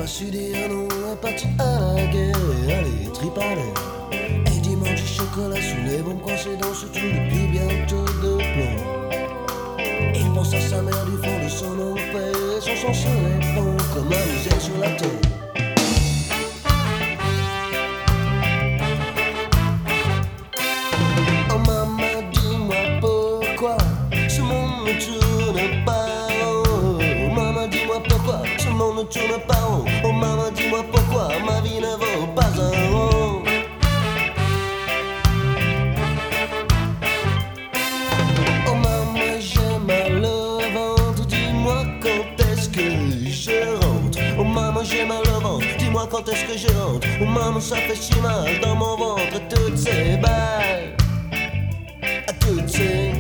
su dire non, est parti à la guerre. Allez, tripaler. Et dimanche, du chocolat sous les bombes coincées dans ce trou depuis bientôt 2 plombs. Il pense à sa mère du fond de son enfer. Son sang se répand comme un misère sur la terre. Oh maman, dis-moi pourquoi ce monde ne tourne pas rond. Oh maman, dis-moi pourquoi ce monde ne tourne pas rond. Oh maman, dis-moi pourquoi ma vie ne vaut pas un rond. Oh maman, j'ai mal au ventre, dis-moi quand est-ce que je rentre. Oh maman, j'ai mal au ventre, dis-moi quand est-ce que je rentre. Oh maman, ça fait si mal dans mon ventre, toutes ces balles. Toutes ces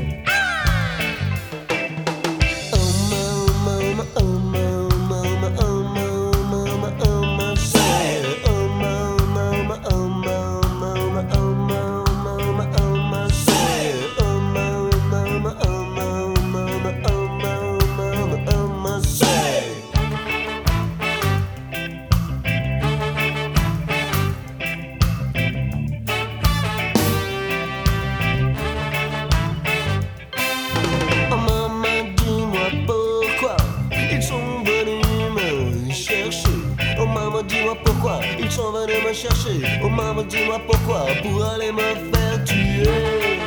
dis-moi pourquoi ils sont venus me chercher. Oh maman, dis-moi pourquoi pour aller me faire tuer.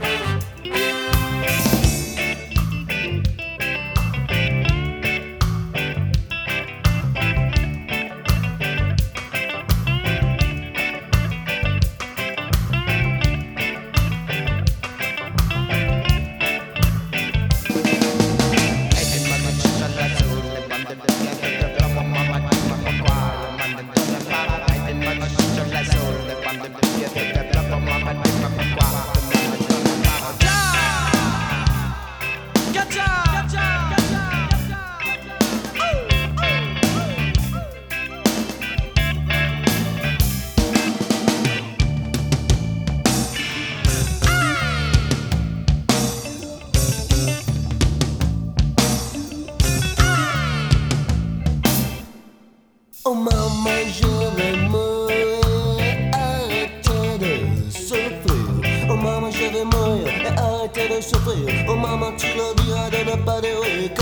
Oh maman, je vais mourir, arrêtez de souffrir. Oh maman, je vais mourir et arrêtez de souffrir. Oh maman, tu leur diras de ne pas dérouiller